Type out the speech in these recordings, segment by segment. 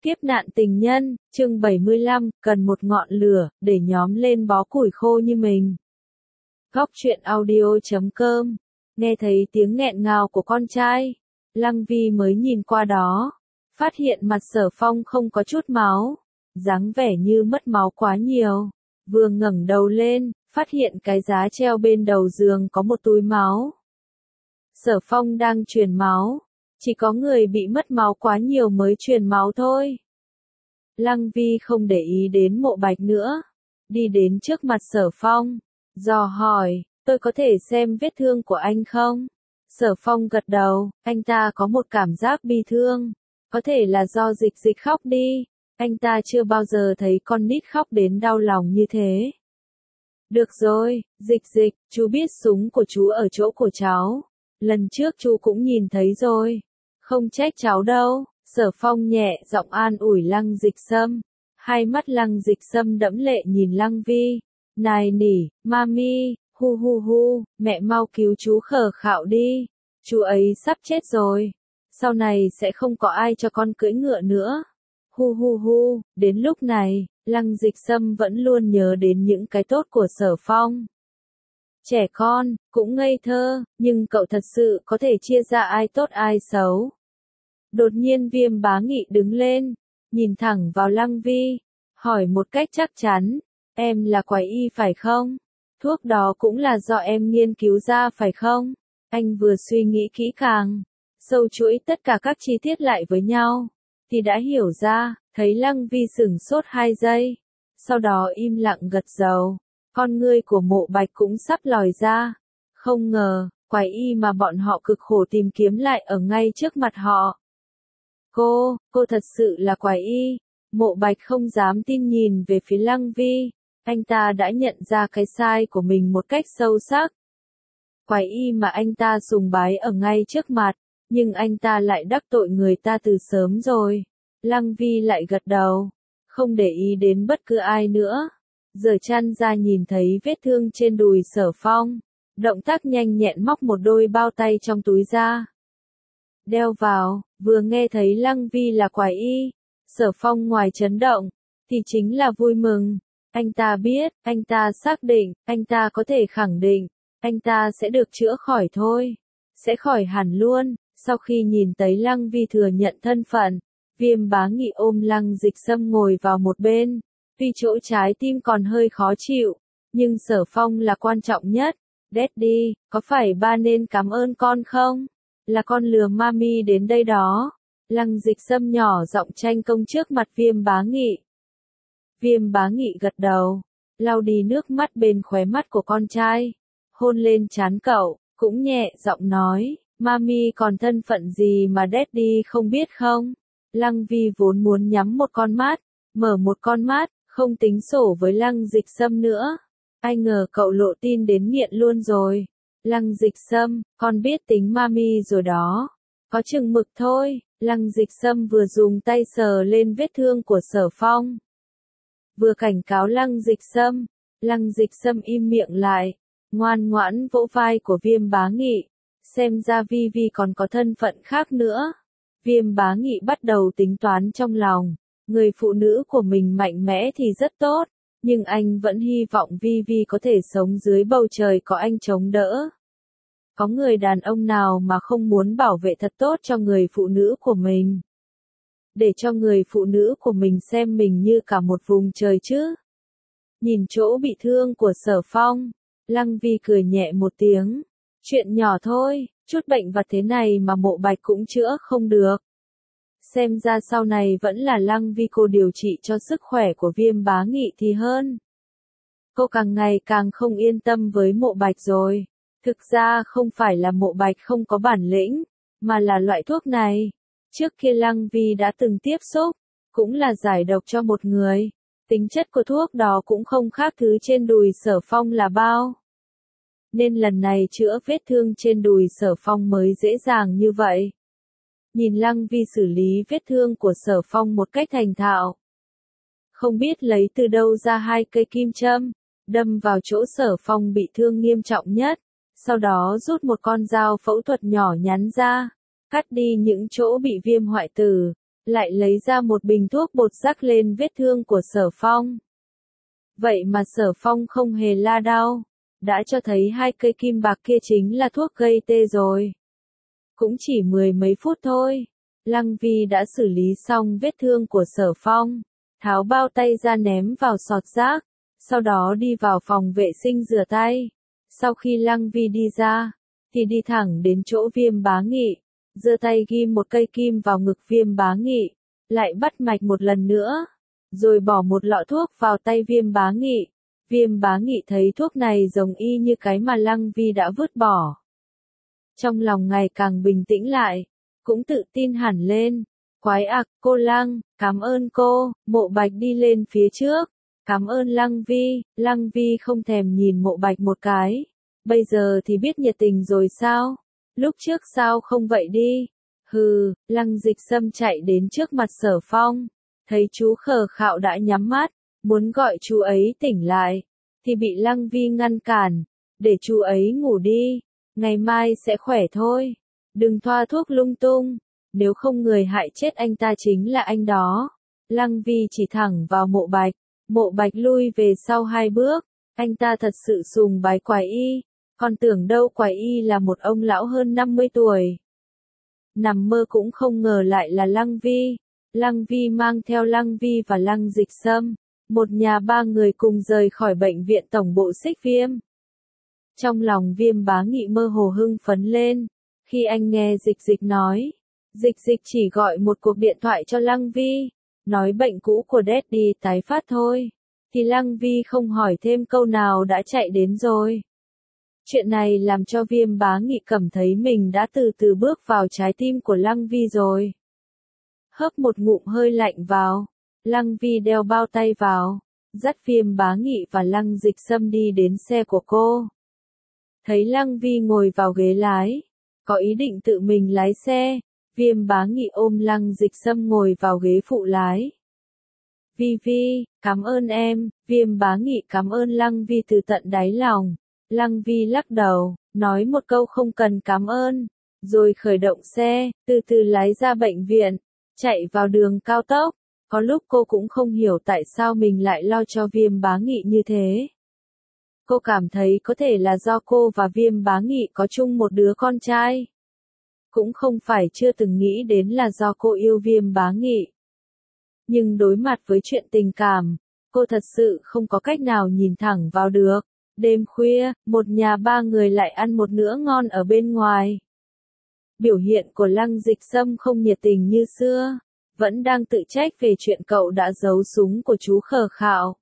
Kiếp nạn tình nhân, chương 75, cần một ngọn lửa, để nhóm lên bó củi khô như mình. Góc truyện audio.com. Nghe thấy tiếng nghẹn ngào của con trai. Lăng Vi mới nhìn qua đó. Phát hiện mặt Sở Phong không có chút máu. Dáng vẻ như mất máu quá nhiều. Vừa ngẩng đầu lên, phát hiện cái giá treo bên đầu giường có một túi máu. Sở Phong đang truyền máu. Chỉ có người bị mất máu quá nhiều mới truyền máu thôi. Lăng Vi không để ý đến Mộ Bạch nữa. Đi đến trước mặt Sở Phong. Dò hỏi, tôi có thể xem vết thương của anh không? Sở Phong gật đầu, anh ta có một cảm giác bi thương. Có thể là do Dịch Dịch khóc đi. Anh ta chưa bao giờ thấy con nít khóc đến đau lòng như thế. Được rồi, Dịch Dịch, chú biết súng của chú ở chỗ của cháu. Lần trước chú cũng nhìn thấy rồi. Không trách cháu đâu. Sở Phong nhẹ giọng an ủi Lăng Dịch Sâm. Hai mắt Lăng Dịch Sâm đẫm lệ nhìn Lăng Vi. Nài nỉ, mami, hu hu hu, mẹ mau cứu chú khờ khạo đi. Chú ấy sắp chết rồi. Sau này sẽ không có ai cho con cưỡi ngựa nữa. Hu hu hu, đến lúc này, Lăng Dịch Sâm vẫn luôn nhớ đến những cái tốt của Sở Phong. Trẻ con, cũng ngây thơ, nhưng cậu thật sự có thể chia ra ai tốt ai xấu. Đột nhiên Viêm Bá Nghị đứng lên, nhìn thẳng vào Lăng Vi, hỏi một cách chắc chắn, em là quái y phải không? Thuốc đó cũng là do em nghiên cứu ra phải không? Anh vừa suy nghĩ kỹ càng, sâu chuỗi tất cả các chi tiết lại với nhau, thì đã hiểu ra, thấy Lăng Vi sửng sốt 2 giây, sau đó im lặng gật đầu, con ngươi của Mộ Bạch cũng sắp lòi ra, không ngờ, quái y mà bọn họ cực khổ tìm kiếm lại ở ngay trước mặt họ. Cô thật sự là quái y. Mộ Bạch không dám tin nhìn về phía Lăng Vi. Anh ta đã nhận ra cái sai của mình một cách sâu sắc. Quái y mà anh ta sùng bái ở ngay trước mặt, nhưng anh ta lại đắc tội người ta từ sớm rồi. Lăng Vi lại gật đầu, không để ý đến bất cứ ai nữa. Giở chăn ra nhìn thấy vết thương trên đùi Sở Phong. Động tác nhanh nhẹn móc một đôi bao tay trong túi ra. Đeo vào, vừa nghe thấy Lăng Vi là quái y. Sở Phong ngoài chấn động, thì chính là vui mừng. Anh ta biết, anh ta xác định, anh ta có thể khẳng định, anh ta sẽ được chữa khỏi thôi. Sẽ khỏi hẳn luôn. Sau khi nhìn thấy Lăng Vi thừa nhận thân phận, Viêm Bá Nghị ôm Lăng Dịch Sâm ngồi vào một bên. Tuy chỗ trái tim còn hơi khó chịu, nhưng Sở Phong là quan trọng nhất. Daddy, có phải ba nên cảm ơn con không? Là con lừa mami đến đây đó. Lăng Dịch Sâm nhỏ giọng tranh công trước mặt Viêm Bá Nghị. Viêm Bá Nghị gật đầu, lau đi nước mắt bên khóe mắt của con trai, hôn lên trán cậu, cũng nhẹ giọng nói, mami còn thân phận gì mà daddy không biết không? Lăng Vi vốn muốn nhắm một con mắt, mở một con mắt, không tính sổ với Lăng Dịch Sâm nữa. Ai ngờ cậu lộ tin đến nghiện luôn rồi. Lăng Dịch Sâm, con biết tính mami rồi đó. Có chừng mực thôi. Lăng Dịch Sâm vừa dùng tay sờ lên vết thương của Sở Phong, vừa cảnh cáo Lăng Dịch Sâm. Lăng Dịch Sâm im miệng lại, ngoan ngoãn vỗ vai của Viêm Bá Nghị. Xem ra Vi Vi còn có thân phận khác nữa. Viêm Bá Nghị bắt đầu tính toán trong lòng. Người phụ nữ của mình mạnh mẽ thì rất tốt, nhưng anh vẫn hy vọng Vi Vi có thể sống dưới bầu trời có anh chống đỡ. Có người đàn ông nào mà không muốn bảo vệ thật tốt cho người phụ nữ của mình? Để cho người phụ nữ của mình xem mình như cả một vùng trời chứ? Nhìn chỗ bị thương của Sở Phong, Lăng Vi cười nhẹ một tiếng. Chuyện nhỏ thôi, chút bệnh vặt thế này mà Mộ Bạch cũng chữa không được. Xem ra sau này vẫn là Lăng Vi cô điều trị cho sức khỏe của Viêm Bá Nghị thì hơn. Cô càng ngày càng không yên tâm với Mộ Bạch rồi. Thực ra không phải là Mộ Bạch không có bản lĩnh, mà là loại thuốc này. Trước kia Lăng Vi đã từng tiếp xúc, cũng là giải độc cho một người. Tính chất của thuốc đó cũng không khác thứ trên đùi Sở Phong là bao. Nên lần này chữa vết thương trên đùi Sở Phong mới dễ dàng như vậy. Nhìn Lăng Vi xử lý vết thương của Sở Phong một cách thành thạo. Không biết lấy từ đâu ra 2 cây kim châm, đâm vào chỗ Sở Phong bị thương nghiêm trọng nhất. Sau đó rút một con dao phẫu thuật nhỏ nhắn ra, cắt đi những chỗ bị viêm hoại tử, lại lấy ra một bình thuốc bột rắc lên vết thương của Sở Phong. Vậy mà Sở Phong không hề la đau, đã cho thấy 2 cây kim bạc kia chính là thuốc gây tê rồi. Cũng chỉ 10 mấy phút thôi, Lăng Vi đã xử lý xong vết thương của Sở Phong, tháo bao tay ra ném vào sọt rác, sau đó đi vào phòng vệ sinh rửa tay. Sau khi Lăng Vi đi ra, thì đi thẳng đến chỗ Viêm Bá Nghị, giơ tay ghim một cây kim vào ngực Viêm Bá Nghị, lại bắt mạch một lần nữa, rồi bỏ một lọ thuốc vào tay Viêm Bá Nghị. Viêm Bá Nghị thấy thuốc này giống y như cái mà Lăng Vi đã vứt bỏ. Trong lòng ngày càng bình tĩnh lại, cũng tự tin hẳn lên. Quái ặc, cô Lăng, cảm ơn cô. Mộ Bạch đi lên phía trước. Cảm ơn Lăng Vi. Lăng Vi không thèm nhìn Mộ Bạch một cái. Bây giờ thì biết nhiệt tình rồi sao? Lúc trước sao không vậy đi? Hừ, Lăng Dịch Sâm chạy đến trước mặt Sở Phong, thấy chú Khờ Khạo đã nhắm mắt, muốn gọi chú ấy tỉnh lại, thì bị Lăng Vi ngăn cản, để chú ấy ngủ đi, ngày mai sẽ khỏe thôi, đừng thoa thuốc lung tung, nếu không người hại chết anh ta chính là anh đó. Lăng Vi chỉ thẳng vào Mộ Bạch lui về sau 2 bước, anh ta thật sự sùng bái Quái Y, còn tưởng đâu Quái Y là một ông lão hơn 50 tuổi. Nằm mơ cũng không ngờ lại là Lăng Vi. Lăng Vi mang theo Lăng Vi và Lăng Dịch Sâm, một nhà 3 người cùng rời khỏi bệnh viện tổng bộ Xích Viêm. Trong lòng Viêm Bá Nghị mơ hồ hưng phấn lên, khi anh nghe Dịch nói, Dịch chỉ gọi một cuộc điện thoại cho Lăng Vi, nói bệnh cũ của Daddy tái phát thôi, thì Lăng Vi không hỏi thêm câu nào đã chạy đến rồi. Chuyện này làm cho Viêm Bá Nghị cảm thấy mình đã từ từ bước vào trái tim của Lăng Vi rồi. Hớp một ngụm hơi lạnh vào, Lăng Vi đeo bao tay vào, dắt Viêm Bá Nghị và Lăng Dịch Sâm đi đến xe của cô. Thấy Lăng Vi ngồi vào ghế lái, có ý định tự mình lái xe, Viêm Bá Nghị ôm Lăng Dịch Sâm ngồi vào ghế phụ lái. Vi, cảm ơn em. Viêm Bá Nghị cảm ơn Lăng Vi từ tận đáy lòng. Lăng Vi lắc đầu, nói một câu không cần cảm ơn, rồi khởi động xe, từ từ lái ra bệnh viện, chạy vào đường cao tốc. Có lúc cô cũng không hiểu tại sao mình lại lo cho Viêm Bá Nghị như thế. Cô cảm thấy có thể là do cô và Viêm Bá Nghị có chung một đứa con trai. Cũng không phải chưa từng nghĩ đến là do cô yêu Viêm Bá Nghị. Nhưng đối mặt với chuyện tình cảm, cô thật sự không có cách nào nhìn thẳng vào được. Đêm khuya, một nhà 3 người lại ăn một bữa ngon ở bên ngoài. Biểu hiện của Lăng Dịch Sâm không nhiệt tình như xưa, vẫn đang tự trách về chuyện cậu đã giấu súng của chú Khờ Khạo.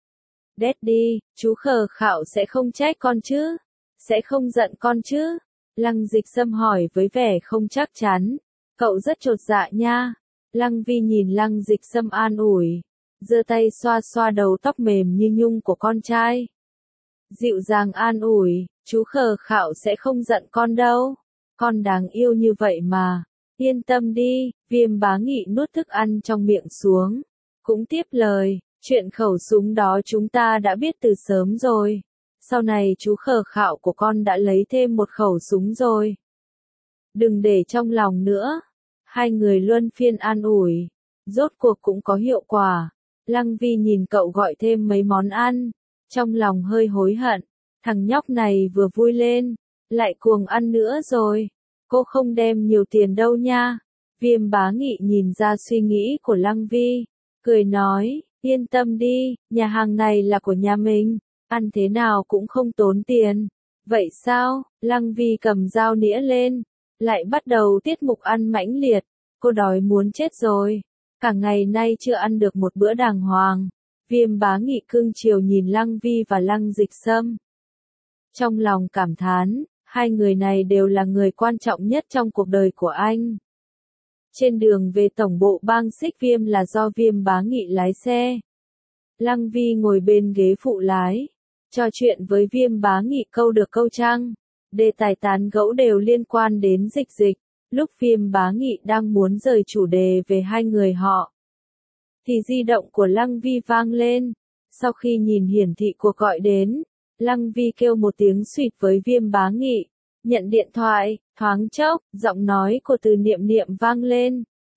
Daddy, chú Khờ Khạo sẽ không trách con chứ? Sẽ không giận con chứ? Lăng Dịch Sâm hỏi với vẻ không chắc chắn. Cậu rất chột dạ nha. Lăng Vi nhìn Lăng Dịch Sâm an ủi, giơ tay xoa xoa đầu tóc mềm như nhung của con trai. Dịu dàng an ủi, chú Khờ Khạo sẽ không giận con đâu. Con đáng yêu như vậy mà. Yên tâm đi. Viêm Bá Nghị nuốt thức ăn trong miệng xuống, cũng tiếp lời, chuyện khẩu súng đó chúng ta đã biết từ sớm rồi. Sau này chú Khờ Khạo của con đã lấy thêm một khẩu súng rồi. Đừng để trong lòng nữa. 2 người luân phiên an ủi. Rốt cuộc cũng có hiệu quả. Lăng Vi nhìn cậu gọi thêm mấy món ăn, trong lòng hơi hối hận. Thằng nhóc này vừa vui lên, lại cuồng ăn nữa rồi. Cô không đem nhiều tiền đâu nha. Viêm Bá Nghị nhìn ra suy nghĩ của Lăng Vi, cười nói, yên tâm đi, nhà hàng này là của nhà mình, ăn thế nào cũng không tốn tiền. Vậy sao? Lăng Vi cầm dao nĩa lên, lại bắt đầu tiết mục ăn mãnh liệt. Cô đói muốn chết rồi, cả ngày nay chưa ăn được một bữa đàng hoàng. Viêm Bá Nghị cưng chiều nhìn Lăng Vi và Lăng Dịch Sâm. Trong lòng cảm thán, 2 người này đều là người quan trọng nhất trong cuộc đời của anh. Trên đường về tổng bộ bang Xích Viêm là do Viêm Bá Nghị lái xe. Lăng Vi ngồi bên ghế phụ lái, trò chuyện với Viêm Bá Nghị câu được câu trăng. Đề tài tán gẫu đều liên quan đến Dịch. Lúc Viêm Bá Nghị đang muốn rời chủ đề về 2 người họ, thì di động của Lăng Vi vang lên. Sau khi nhìn hiển thị cuộc gọi đến, Lăng Vi kêu một tiếng suýt với Viêm Bá Nghị. Nhận điện thoại, thoáng chốc, giọng nói của Từ Niệm Niệm vang lên.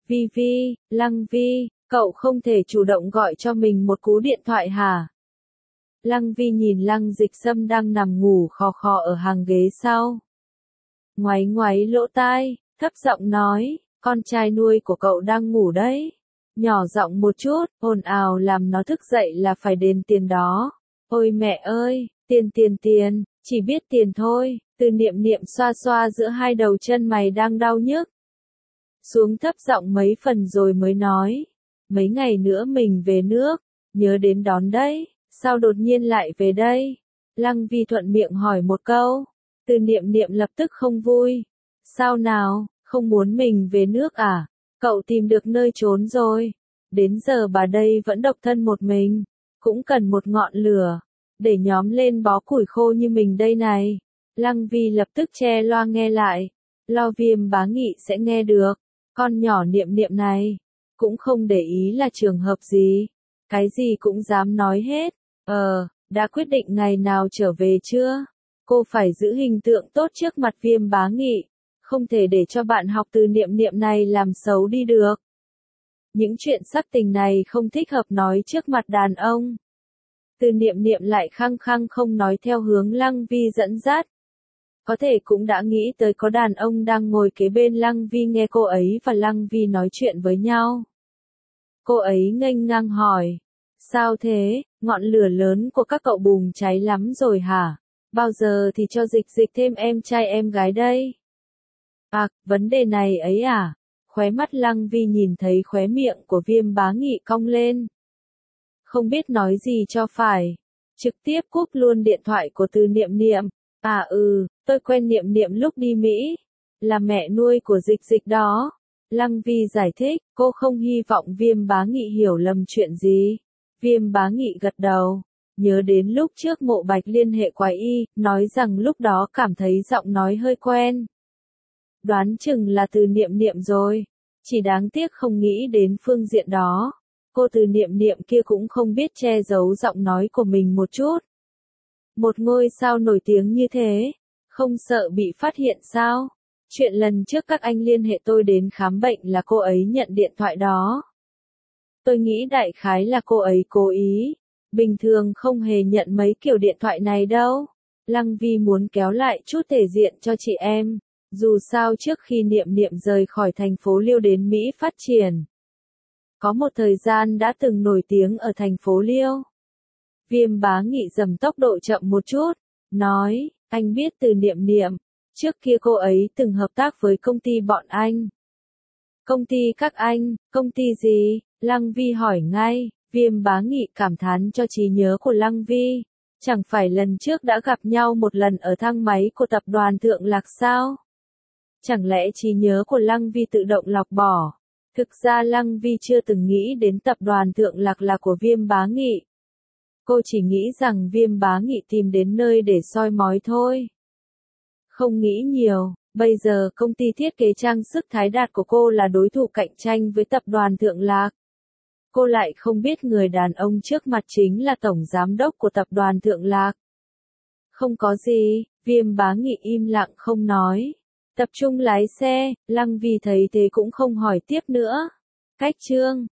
Vi Vi, Lăng Vi, cậu không thể chủ động gọi cho mình một cú điện thoại hả? Lăng Vi nhìn Lăng Dịch Sâm đang nằm ngủ khò khò ở hàng ghế sau. Ngoáy ngoáy lỗ tai, thấp giọng nói, con trai nuôi của cậu đang ngủ đấy. Nhỏ giọng một chút, ồn ào làm nó thức dậy là phải đền tiền đó. Ôi mẹ ơi, tiền, chỉ biết tiền thôi. Từ Niệm Niệm xoa xoa giữa hai đầu chân mày đang đau nhức. Xuống thấp giọng mấy phần rồi mới nói, mấy ngày nữa mình về nước, nhớ đến đón đấy. Sao đột nhiên lại về đây? Lăng Vi thuận miệng hỏi một câu. Từ Niệm Niệm lập tức không vui. Sao nào, không muốn mình về nước à? Cậu tìm được nơi trốn rồi. Đến giờ bà đây vẫn độc thân một mình. Cũng cần một ngọn lửa. Để nhóm lên bó củi khô như mình đây này. Lăng Vi lập tức che loa nghe lại. Lo Viêm Bá Nghị sẽ nghe được. Con nhỏ Niệm Niệm này. Cũng không để ý là trường hợp gì. Cái gì cũng dám nói hết. Đã quyết định ngày nào trở về chưa? Cô phải giữ hình tượng tốt trước mặt Viêm Bá Nghị. Không thể để cho bạn học từ Niệm Niệm này làm xấu đi được. Những chuyện sắc tình này không thích hợp nói trước mặt đàn ông. Từ Niệm Niệm lại khăng khăng không nói theo hướng Lăng Vi dẫn dắt. Có thể cũng đã nghĩ tới có đàn ông đang ngồi kế bên Lăng Vi nghe cô ấy và Lăng Vi nói chuyện với nhau. Cô ấy nghênh ngang hỏi. Sao thế, ngọn lửa lớn của các cậu bùng cháy lắm rồi hả? Bao giờ thì cho Dịch Dịch thêm em trai em gái đây? À, vấn đề này ấy à? Khóe mắt Lăng Vi nhìn thấy khóe miệng của Viêm Bá Nghị cong lên. Không biết nói gì cho phải. Trực tiếp cúp luôn điện thoại của Từ Niệm Niệm. Tôi quen Niệm Niệm lúc đi Mỹ. Là mẹ nuôi của Dịch Dịch đó. Lăng Vi giải thích, cô không hy vọng Viêm Bá Nghị hiểu lầm chuyện gì. Viêm Bá Nghị gật đầu. Nhớ đến lúc trước Mộ Bạch liên hệ Quái Y, nói rằng lúc đó cảm thấy giọng nói hơi quen. Đoán chừng là Từ Niệm Niệm rồi. Chỉ đáng tiếc không nghĩ đến phương diện đó. Cô Từ Niệm Niệm kia cũng không biết che giấu giọng nói của mình một chút. Một ngôi sao nổi tiếng như thế, không sợ bị phát hiện sao? Chuyện lần trước các anh liên hệ tôi đến khám bệnh là cô ấy nhận điện thoại đó. Tôi nghĩ đại khái là cô ấy cố ý. Bình thường không hề nhận mấy kiểu điện thoại này đâu. Lăng Vi muốn kéo lại chút thể diện cho chị em. Dù sao trước khi Niệm Niệm rời khỏi thành phố Liêu đến Mỹ phát triển. Có một thời gian đã từng nổi tiếng ở thành phố Liêu. Viêm Bá Nghị dầm tốc độ chậm một chút. Nói, anh biết Từ Niệm Niệm. Trước kia cô ấy từng hợp tác với công ty bọn anh. Công ty các anh, công ty gì? Lăng Vi hỏi ngay. Viêm Bá Nghị cảm thán cho trí nhớ của Lăng Vi. Chẳng phải lần trước đã gặp nhau một lần ở thang máy của tập đoàn Thượng Lạc sao? Chẳng lẽ trí nhớ của Lăng Vi tự động lọc bỏ? Thực ra Lăng Vi chưa từng nghĩ đến tập đoàn Thượng Lạc là của Viêm Bá Nghị. Cô chỉ nghĩ rằng Viêm Bá Nghị tìm đến nơi để soi mói thôi. Không nghĩ nhiều, bây giờ công ty thiết kế trang sức Thái Đạt của cô là đối thủ cạnh tranh với tập đoàn Thượng Lạc. Cô lại không biết người đàn ông trước mặt chính là tổng giám đốc của tập đoàn Thượng Lạc. Không có gì, Viêm Bá Nghị im lặng không nói. Tập trung lái xe, Lăng Vi thấy thế cũng không hỏi tiếp nữa. Cách chương